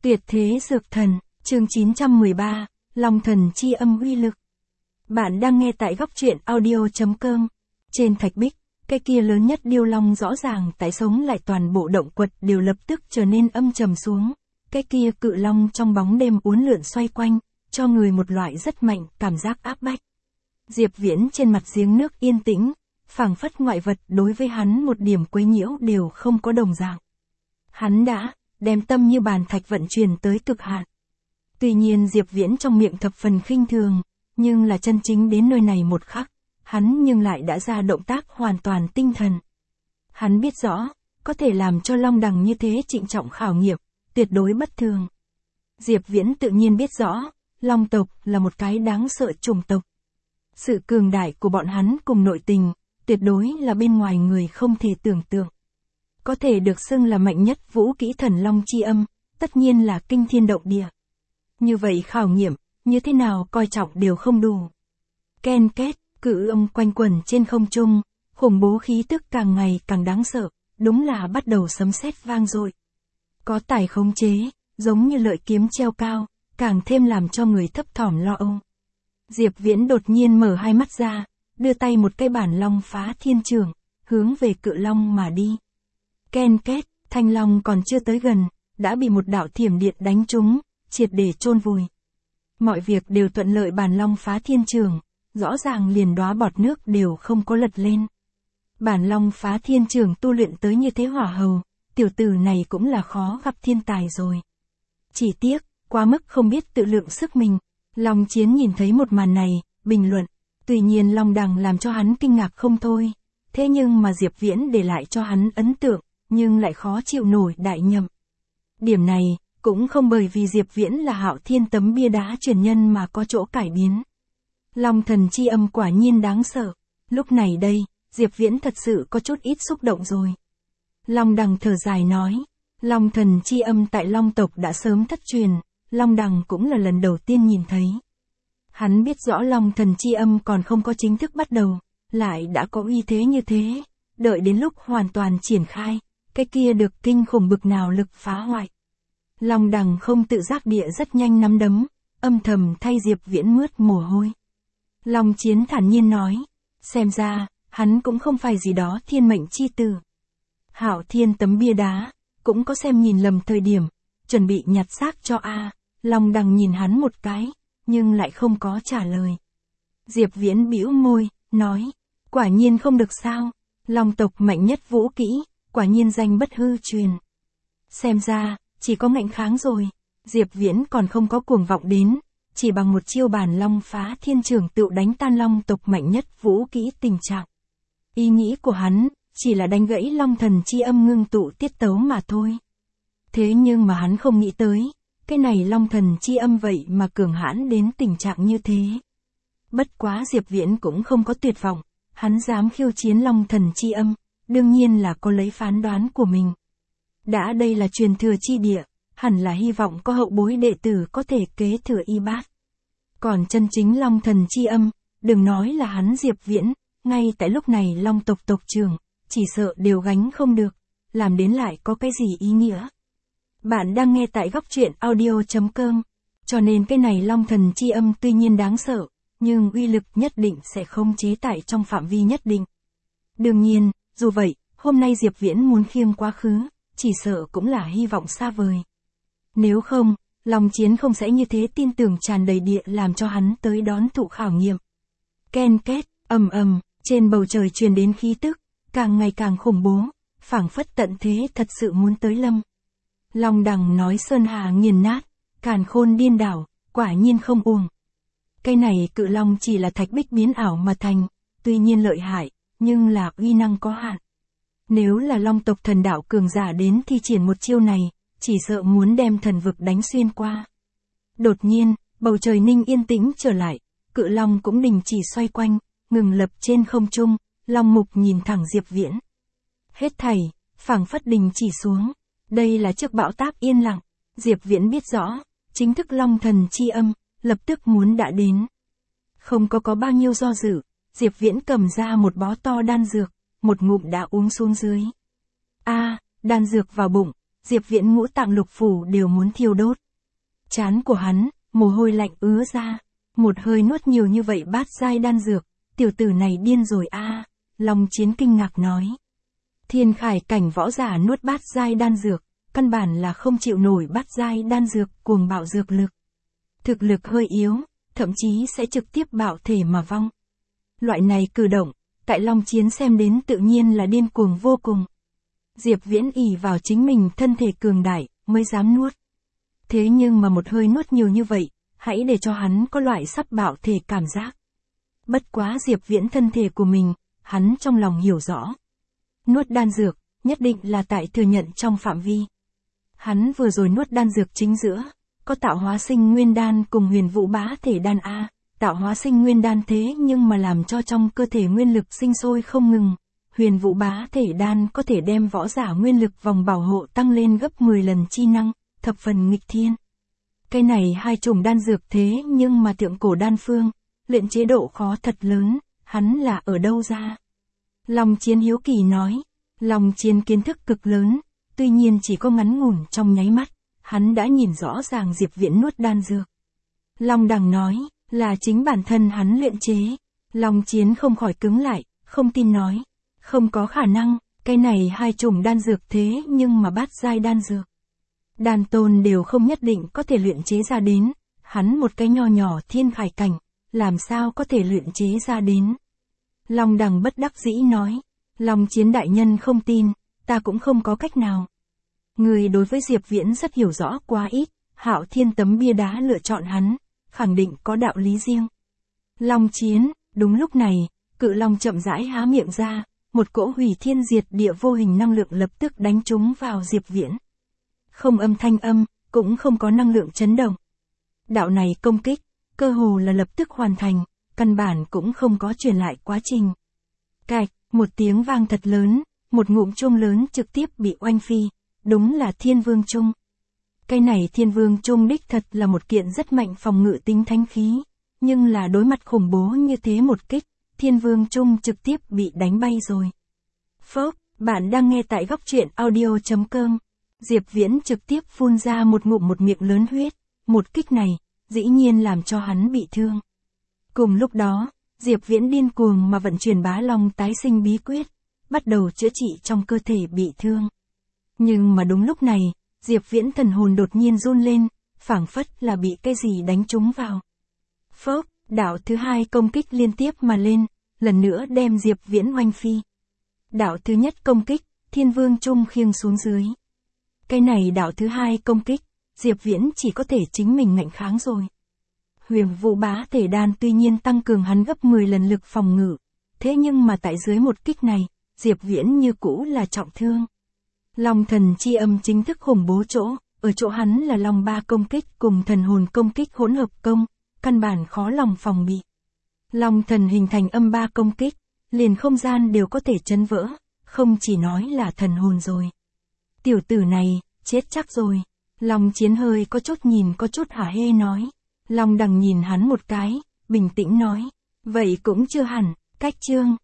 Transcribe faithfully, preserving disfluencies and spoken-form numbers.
Tuyệt thế dược thần, chương chín trăm mười ba, Long thần chi âm uy lực. Bạn đang nghe tại góc truyện audio chấm com. Trên thạch bích, cái kia lớn nhất điêu long rõ ràng tái sống lại, toàn bộ động quật đều lập tức trở nên âm trầm xuống. Cái kia cự long trong bóng đêm uốn lượn xoay quanh, cho người một loại rất mạnh cảm giác áp bách. Diệp Viễn trên mặt giếng nước yên tĩnh, phảng phất ngoại vật đối với hắn một điểm quấy nhiễu đều không có đồng dạng. Hắn đã đem tâm như bàn thạch vận chuyển tới cực hạn. Tuy nhiên Diệp Viễn trong miệng thập phần khinh thường, nhưng là chân chính đến nơi này một khắc, hắn nhưng lại đã ra động tác hoàn toàn tinh thần. Hắn biết rõ, có thể làm cho Long Đằng như thế trịnh trọng khảo nghiệm, tuyệt đối bất thường. Diệp Viễn tự nhiên biết rõ, Long tộc là một cái đáng sợ chủng tộc. Sự cường đại của bọn hắn cùng nội tình, tuyệt đối là bên ngoài người không thể tưởng tượng. Có thể được xưng là mạnh nhất vũ kỹ thần long chi âm, tất nhiên là kinh thiên động địa. Như vậy khảo nghiệm, như thế nào coi trọng đều không đủ. Ken két, cự âm quanh quẩn trên không trung, khủng bố khí tức càng ngày càng đáng sợ, đúng là bắt đầu sấm sét vang dội. Có tài khống chế, giống như lợi kiếm treo cao, càng thêm làm cho người thấp thỏm lo âu. Diệp Viễn đột nhiên mở hai mắt ra, đưa tay một cây bản long phá thiên trường, hướng về cự long mà đi. Ken két, thanh long còn chưa tới gần, đã bị một đạo thiểm điện đánh trúng, triệt để chôn vùi. Mọi việc đều thuận lợi, bản long phá thiên trường, rõ ràng liền đóa bọt nước đều không có lật lên. Bản long phá thiên trường tu luyện tới như thế hỏa hầu, tiểu tử này cũng là khó gặp thiên tài rồi. Chỉ tiếc, quá mức không biết tự lượng sức mình. Long Chiến nhìn thấy một màn này, bình luận, tuy nhiên Long Đằng làm cho hắn kinh ngạc không thôi, thế nhưng mà Diệp Viễn để lại cho hắn ấn tượng, nhưng lại khó chịu nổi đại nhầm. Điểm này, cũng không bởi vì Diệp Viễn là Hạo Thiên tấm bia đá truyền nhân mà có chỗ cải biến. Long thần chi âm quả nhiên đáng sợ, lúc này đây, Diệp Viễn thật sự có chút ít xúc động rồi. Long Đằng thở dài nói, Long thần chi âm tại Long tộc đã sớm thất truyền, Long Đằng cũng là lần đầu tiên nhìn thấy. Hắn biết rõ Long thần chi âm còn không có chính thức bắt đầu, lại đã có uy thế như thế, đợi đến lúc hoàn toàn triển khai, cái kia được kinh khủng bực nào lực phá hoại. Long Đằng không tự giác địa rất nhanh nắm đấm, âm thầm thay Diệp Viễn mướt mồ hôi. Long Chiến thản nhiên nói, xem ra, hắn cũng không phải gì đó thiên mệnh chi tử. Hạo Thiên tấm bia đá, cũng có xem nhìn lầm thời điểm, chuẩn bị nhặt xác cho A. Long Đằng nhìn hắn một cái, nhưng lại không có trả lời. Diệp Viễn bĩu môi, nói, quả nhiên không được sao, Long tộc mạnh nhất vũ kỹ, quả nhiên danh bất hư truyền. Xem ra, chỉ có ngạnh kháng rồi. Diệp Viễn còn không có cuồng vọng đến, chỉ bằng một chiêu bản long phá thiên trường tự đánh tan Long tộc mạnh nhất vũ kỹ tình trạng. Ý nghĩ của hắn, chỉ là đánh gãy Long thần chi âm ngưng tụ tiết tấu mà thôi. Thế nhưng mà hắn không nghĩ tới, cái này Long thần chi âm vậy mà cường hãn đến tình trạng như thế. Bất quá Diệp Viễn cũng không có tuyệt vọng, hắn dám khiêu chiến Long thần chi âm, đương nhiên là có lấy phán đoán của mình. Đã đây là truyền thừa chi địa, hẳn là hy vọng có hậu bối đệ tử có thể kế thừa y bát. Còn chân chính Long thần chi âm, đừng nói là hắn Diệp Viễn, ngay tại lúc này Long tộc tộc trưởng, chỉ sợ đều gánh không được, làm đến lại có cái gì ý nghĩa. Bạn đang nghe tại góc truyện audio chấm com, cho nên cái này Long thần chi âm tuy nhiên đáng sợ, nhưng uy lực nhất định sẽ không chế tại trong phạm vi nhất định. Đương nhiên, dù vậy, hôm nay Diệp Viễn muốn khiêng quá khứ, chỉ sợ cũng là hy vọng xa vời. Nếu không, Long Chiến không sẽ như thế tin tưởng tràn đầy địa làm cho hắn tới đón thụ khảo nghiệm. Ken két, ầm ầm, trên bầu trời truyền đến khí tức, càng ngày càng khủng bố, phảng phất tận thế thật sự muốn tới lâm. Long Đằng nói sơn hà nghiền nát, càn khôn điên đảo, quả nhiên không uổng. Cây này cự long chỉ là thạch bích biến ảo mà thành, tuy nhiên lợi hại, nhưng là uy năng có hạn. Nếu là Long tộc thần đạo cường giả đến thi triển một chiêu này, chỉ sợ muốn đem thần vực đánh xuyên qua. Đột nhiên, bầu trời ninh yên tĩnh trở lại, cự long cũng đình chỉ xoay quanh, ngừng lập trên không trung, long mục nhìn thẳng Diệp Viễn. Hết thảy, phảng phất đình chỉ xuống. Đây là trước bão táp yên lặng, Diệp Viễn biết rõ, chính thức Long thần chi âm, lập tức muốn đã đến. Không có có bao nhiêu do dự, Diệp Viễn cầm ra một bó to đan dược, một ngụm đã uống xuống dưới. A, đan dược vào bụng, Diệp Viễn ngũ tạng lục phủ đều muốn thiêu đốt. Trán của hắn, mồ hôi lạnh ứa ra, một hơi nuốt nhiều như vậy bát giai đan dược, tiểu tử này điên rồi a. À, Long Chiến kinh ngạc nói. Thiên khải cảnh võ giả nuốt bát giai đan dược, căn bản là không chịu nổi bát giai đan dược cuồng bạo dược lực. Thực lực hơi yếu, thậm chí sẽ trực tiếp bạo thể mà vong. Loại này cử động, tại Long Chiến xem đến tự nhiên là điên cuồng vô cùng. Diệp Viễn ỷ vào chính mình thân thể cường đại, mới dám nuốt. Thế nhưng mà một hơi nuốt nhiều như vậy, hãy để cho hắn có loại sắp bạo thể cảm giác. Bất quá Diệp Viễn thân thể của mình, hắn trong lòng hiểu rõ. Nuốt đan dược, nhất định là tại thừa nhận trong phạm vi. Hắn vừa rồi nuốt đan dược chính giữa, có tạo hóa sinh nguyên đan cùng huyền vũ bá thể đan A, tạo hóa sinh nguyên đan thế nhưng mà làm cho trong cơ thể nguyên lực sinh sôi không ngừng. Huyền vũ bá thể đan có thể đem võ giả nguyên lực vòng bảo hộ tăng lên gấp mười lần chi năng, thập phần nghịch thiên. Cái này hai chủng đan dược thế nhưng mà thượng cổ đan phương, luyện chế độ khó thật lớn, hắn là ở đâu ra? Long Chiến hiếu kỳ nói, Long Chiến kiến thức cực lớn, tuy nhiên chỉ có ngắn ngủn trong nháy mắt, hắn đã nhìn rõ ràng Diệp Viễn nuốt đan dược. Long Đằng nói, là chính bản thân hắn luyện chế. Long Chiến không khỏi cứng lại, không tin nói, không có khả năng, cái này hai chủng đan dược thế nhưng mà bát giai đan dược. Đan tôn đều không nhất định có thể luyện chế ra đến, hắn một cái nho nhỏ thiên khải cảnh, làm sao có thể luyện chế ra đến. Long Đằng bất đắc dĩ nói, Long Chiến đại nhân không tin, ta cũng không có cách nào. Người đối với Diệp Viễn rất hiểu rõ quá ít, Hạo Thiên tấm bia đá lựa chọn hắn, khẳng định có đạo lý riêng. Long Chiến, đúng lúc này, cự long chậm rãi há miệng ra, một cỗ hủy thiên diệt địa vô hình năng lượng lập tức đánh trúng vào Diệp Viễn. Không âm thanh âm, cũng không có năng lượng chấn động. Đạo này công kích, cơ hồ là lập tức hoàn thành, căn bản cũng không có truyền lại quá trình. Cạch, một tiếng vang thật lớn, một ngụm chuông lớn trực tiếp bị oanh phi, đúng là Thiên Vương Trung. Cái này Thiên Vương Trung đích thật là một kiện rất mạnh phòng ngự tính thánh khí, nhưng là đối mặt khủng bố như thế một kích, Thiên Vương Trung trực tiếp bị đánh bay rồi. Phốc, bạn đang nghe tại góc truyện audio chấm com. Diệp Viễn trực tiếp phun ra một ngụm một miệng lớn huyết, một kích này, dĩ nhiên làm cho hắn bị thương. Cùng lúc đó, Diệp Viễn điên cuồng mà vận chuyển bá long tái sinh bí quyết, bắt đầu chữa trị trong cơ thể bị thương. Nhưng mà đúng lúc này, Diệp Viễn thần hồn đột nhiên run lên, phảng phất là bị cái gì đánh trúng vào. Phốc, đạo thứ hai công kích liên tiếp mà lên, lần nữa đem Diệp Viễn oanh phi. Đạo thứ nhất công kích, Thiên Vương Trung khiêng xuống dưới. Cái này đạo thứ hai công kích, Diệp Viễn chỉ có thể chính mình ngạnh kháng rồi. Huyền vũ bá thể đan tuy nhiên tăng cường hắn gấp mười lần lực phòng ngự, thế nhưng mà tại dưới một kích này, Diệp Viễn như cũ là trọng thương. Long thần chi âm chính thức khủng bố chỗ, ở chỗ hắn là long ba công kích cùng thần hồn công kích hỗn hợp công, căn bản khó lòng phòng bị. Long thần hình thành âm ba công kích, liền không gian đều có thể chấn vỡ, không chỉ nói là thần hồn rồi. Tiểu tử này, chết chắc rồi. Long Chiến hơi có chút nhìn có chút hả hê nói. Long Đằng nhìn hắn một cái, bình tĩnh nói. Vậy cũng chưa hẳn, cách chương.